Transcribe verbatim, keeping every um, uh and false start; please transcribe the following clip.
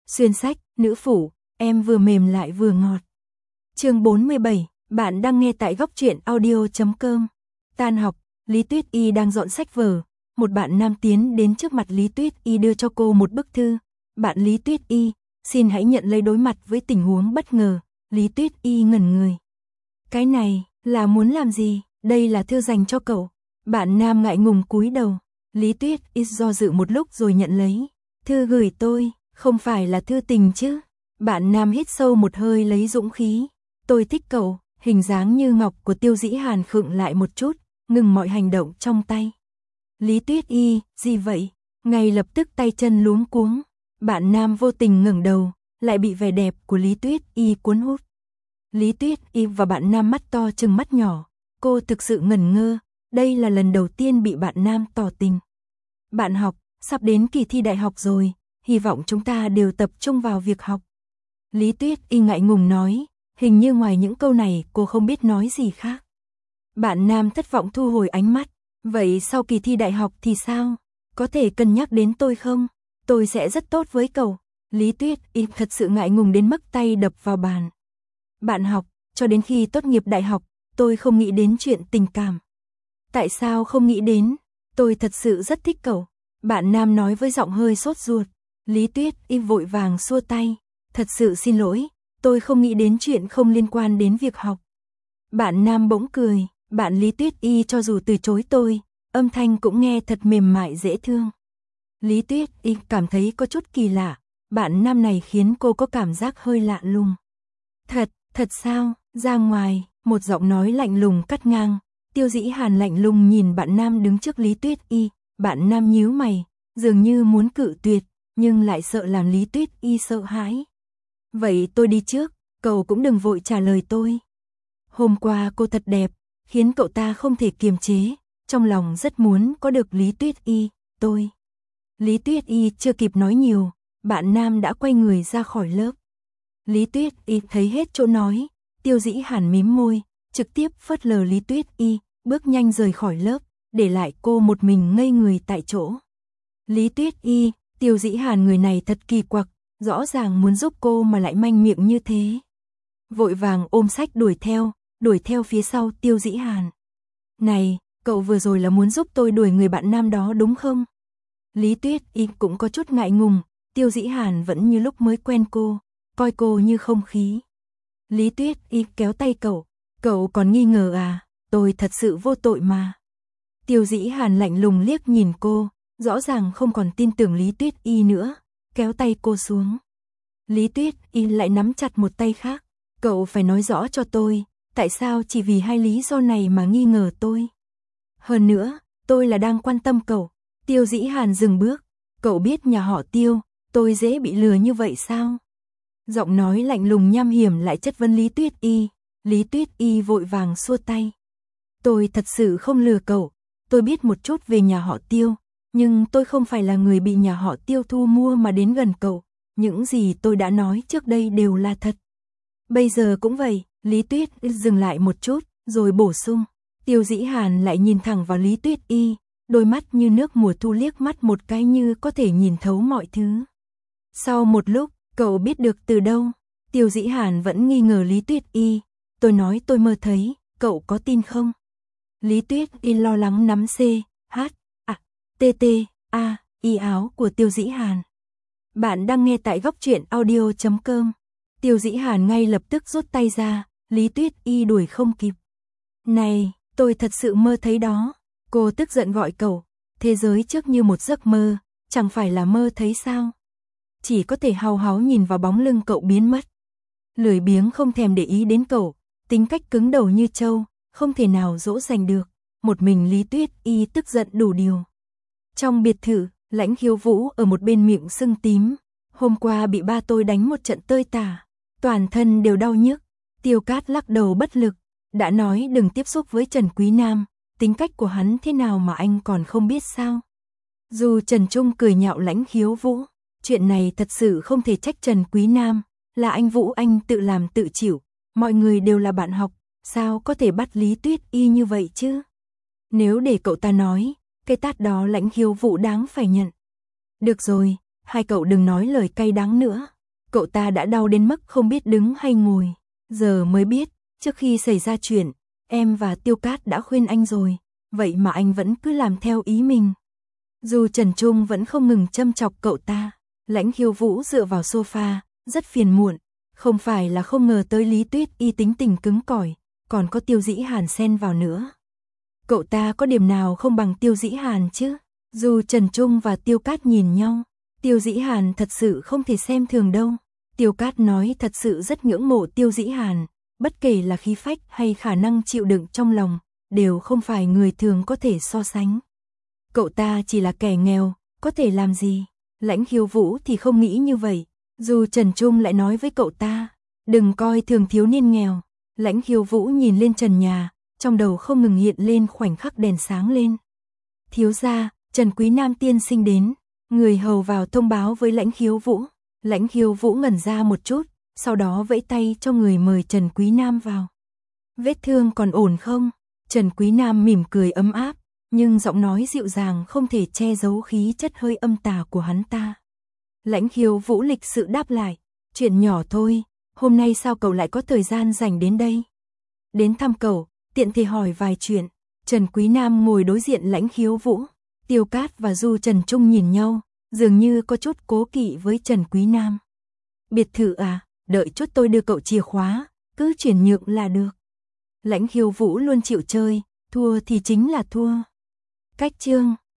Xuyên sách, nữ phủ, em vừa mềm lại vừa ngọt. Chương bốn mươi bảy, bạn đang nghe tại góc truyện audio chấm com. Tan học, Lý Tuyết Y đang dọn sách vở, một bạn nam tiến đến trước mặt Lý Tuyết Y đưa cho cô một bức thư. Bạn Lý Tuyết Y, xin hãy nhận lấy. Đối mặt với tình huống bất ngờ, Lý Tuyết Y ngẩn người. Cái này, là muốn làm gì? Đây là thư dành cho cậu. Bạn nam ngại ngùng cúi đầu. Lý Tuyết Y do dự một lúc rồi nhận lấy. Thư gửi tôi, không phải là thư tình chứ? Bạn nam hít sâu một hơi lấy dũng khí. Tôi thích cậu. Hình dáng như ngọc của Tiêu Dĩ Hàn khựng lại một chút, ngừng mọi hành động trong tay. Lý Tuyết Y, gì vậy? Ngay lập tức tay chân luống cuống. Bạn nam vô tình ngẩng đầu, lại bị vẻ đẹp của Lý Tuyết Y cuốn hút. Lý Tuyết Y và bạn nam mắt to trừng mắt nhỏ. Cô thực sự ngẩn ngơ, đây là lần đầu tiên bị bạn nam tỏ tình. Bạn học, sắp đến kỳ thi đại học rồi, hy vọng chúng ta đều tập trung vào việc học. Lý Tuyết Y ngại ngùng nói, hình như ngoài những câu này cô không biết nói gì khác. Bạn nam thất vọng thu hồi ánh mắt, vậy sau kỳ thi đại học thì sao? Có thể cân nhắc đến tôi không? Tôi sẽ rất tốt với cậu. Lý Tuyết Y thật sự ngại ngùng đến mức tay đập vào bàn. Bạn học, cho đến khi tốt nghiệp đại học, tôi không nghĩ đến chuyện tình cảm. Tại sao không nghĩ đến? Tôi thật sự rất thích cậu. Bạn nam nói với giọng hơi sốt ruột. Lý Tuyết Y vội vàng xua tay. Thật sự xin lỗi, tôi không nghĩ đến chuyện không liên quan đến việc học. Bạn nam bỗng cười. Bạn Lý Tuyết Y cho dù từ chối tôi, âm thanh cũng nghe thật mềm mại dễ thương. Lý Tuyết Y cảm thấy có chút kỳ lạ. Bạn nam này khiến cô có cảm giác hơi lạ lùng. Thật, thật sao? Ra ngoài, một giọng nói lạnh lùng cắt ngang. Tiêu Dĩ Hàn lạnh lùng nhìn bạn nam đứng trước Lý Tuyết Y. Bạn nam nhíu mày, dường như muốn cự tuyệt, nhưng lại sợ làm Lý Tuyết Y sợ hãi. Vậy tôi đi trước, cậu cũng đừng vội trả lời tôi. Hôm qua cô thật đẹp, khiến cậu ta không thể kiềm chế, trong lòng rất muốn có được Lý Tuyết Y, tôi. Lý Tuyết Y chưa kịp nói nhiều, bạn nam đã quay người ra khỏi lớp. Lý Tuyết Y thấy hết chỗ nói, Tiêu Dĩ Hàn mím môi, trực tiếp phớt lờ Lý Tuyết Y, bước nhanh rời khỏi lớp, để lại cô một mình ngây người tại chỗ. Lý Tuyết Y, Tiêu Dĩ Hàn người này thật kỳ quặc, rõ ràng muốn giúp cô mà lại manh miệng như thế. Vội vàng ôm sách đuổi theo, đuổi theo phía sau Tiêu Dĩ Hàn. Này, cậu vừa rồi là muốn giúp tôi đuổi người bạn nam đó đúng không? Lý Tuyết Y cũng có chút ngại ngùng, Tiêu Dĩ Hàn vẫn như lúc mới quen cô, coi cô như không khí. Lý Tuyết Y kéo tay cậu, cậu còn nghi ngờ à, tôi thật sự vô tội mà. Tiêu Dĩ Hàn lạnh lùng liếc nhìn cô, rõ ràng không còn tin tưởng Lý Tuyết Y nữa, kéo tay cô xuống. Lý Tuyết Y lại nắm chặt một tay khác, cậu phải nói rõ cho tôi, tại sao chỉ vì hai lý do này mà nghi ngờ tôi. Hơn nữa, tôi là đang quan tâm cậu. Tiêu Dĩ Hàn dừng bước, cậu biết nhà họ Tiêu, tôi dễ bị lừa như vậy sao? Giọng nói lạnh lùng nham hiểm lại chất vấn Lý Tuyết Y. Lý Tuyết Y vội vàng xua tay. Tôi thật sự không lừa cậu, tôi biết một chút về nhà họ Tiêu, nhưng tôi không phải là người bị nhà họ Tiêu thu mua mà đến gần cậu, những gì tôi đã nói trước đây đều là thật. Bây giờ cũng vậy. Lý Tuyết dừng lại một chút, rồi bổ sung. Tiêu Dĩ Hàn lại nhìn thẳng vào Lý Tuyết Y, đôi mắt như nước mùa thu liếc mắt một cái như có thể nhìn thấu mọi thứ. Sau một lúc, cậu biết được từ đâu? Tiêu Dĩ Hàn vẫn nghi ngờ Lý Tuyết Y. Tôi nói tôi mơ thấy, cậu có tin không? Lý Tuyết Y lo lắng nắm C, H, A, T T, A, Y áo của Tiêu Dĩ Hàn. Bạn đang nghe tại góc truyện audio chấm com. Tiêu Dĩ Hàn ngay lập tức rút tay ra, Lý Tuyết Y đuổi không kịp. Này, tôi thật sự mơ thấy đó. Cô tức giận gọi cậu, thế giới trước như một giấc mơ, chẳng phải là mơ thấy sao? Chỉ có thể hau háu nhìn vào bóng lưng cậu biến mất. Lười biếng không thèm để ý đến cậu, tính cách cứng đầu như trâu, không thể nào dỗ dành được. Một mình Lý Tuyết Y tức giận đủ điều. Trong biệt thự, Lãnh Khiếu Vũ ở một bên miệng sưng tím. Hôm qua bị ba tôi đánh một trận tơi tả, toàn thân đều đau nhức. Tiêu Cát lắc đầu bất lực, đã nói đừng tiếp xúc với Trần Quý Nam, tính cách của hắn thế nào mà anh còn không biết sao? Dù Trần Trung cười nhạo Lãnh Khiếu Vũ, chuyện này thật sự không thể trách Trần Quý Nam, là anh Vũ anh tự làm tự chịu, mọi người đều là bạn học, sao có thể bắt Lý Tuyết Y như vậy chứ? Nếu để cậu ta nói, cái tát đó Lãnh Khiếu Vũ đáng phải nhận. Được rồi, hai cậu đừng nói lời cay đắng nữa, Cậu ta đã đau đến mức không biết đứng hay ngồi. Giờ mới biết, trước khi xảy ra chuyện, em và Tiêu Cát đã khuyên anh rồi, vậy mà anh vẫn cứ làm theo ý mình. Dù Trần Trung vẫn không ngừng châm chọc cậu ta, Lãnh Khiếu Vũ dựa vào sofa, rất phiền muộn, không phải là không ngờ tới Lý Tuyết Y tính tình cứng cỏi, còn có Tiêu Dĩ Hàn xen vào nữa. Cậu ta có điểm nào không bằng Tiêu Dĩ Hàn chứ? Dù Trần Trung và Tiêu Cát nhìn nhau, Tiêu Dĩ Hàn thật sự không thể xem thường đâu. Tiêu Cát nói thật sự rất ngưỡng mộ Tiêu Dĩ Hàn, bất kể là khí phách hay khả năng chịu đựng trong lòng, đều không phải người thường có thể so sánh. Cậu ta chỉ là kẻ nghèo, có thể làm gì? Lãnh Khiếu Vũ thì không nghĩ như vậy, dù Trần Trung lại nói với cậu ta, đừng coi thường thiếu niên nghèo. Lãnh Khiếu Vũ nhìn lên trần nhà, trong đầu không ngừng hiện lên khoảnh khắc đèn sáng lên. Thiếu gia, Trần Quý Nam tiên sinh đến, người hầu vào thông báo với Lãnh Khiếu Vũ. Lãnh Khiếu Vũ ngẩn ra một chút, sau đó vẫy tay cho người mời Trần Quý Nam vào. Vết thương còn ổn không? Trần Quý Nam mỉm cười ấm áp, nhưng giọng nói dịu dàng không thể che giấu khí chất hơi âm tà của hắn ta. Lãnh Khiếu Vũ lịch sự đáp lại, chuyện nhỏ thôi, hôm nay sao cậu lại có thời gian rảnh đến đây? Đến thăm cậu, tiện thể hỏi vài chuyện. Trần Quý Nam ngồi đối diện Lãnh Khiếu Vũ, Tiêu Cát và Du Trần Trung nhìn nhau, dường như có chút cố kỵ với Trần Quý Nam. Biệt thự à, đợi chút tôi đưa cậu chìa khóa, cứ chuyển nhượng là được. Lãnh Khiếu Vũ luôn chịu chơi, thua thì chính là thua. Cách chương